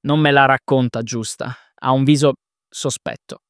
Non me la racconta giusta. Ha un viso sospetto.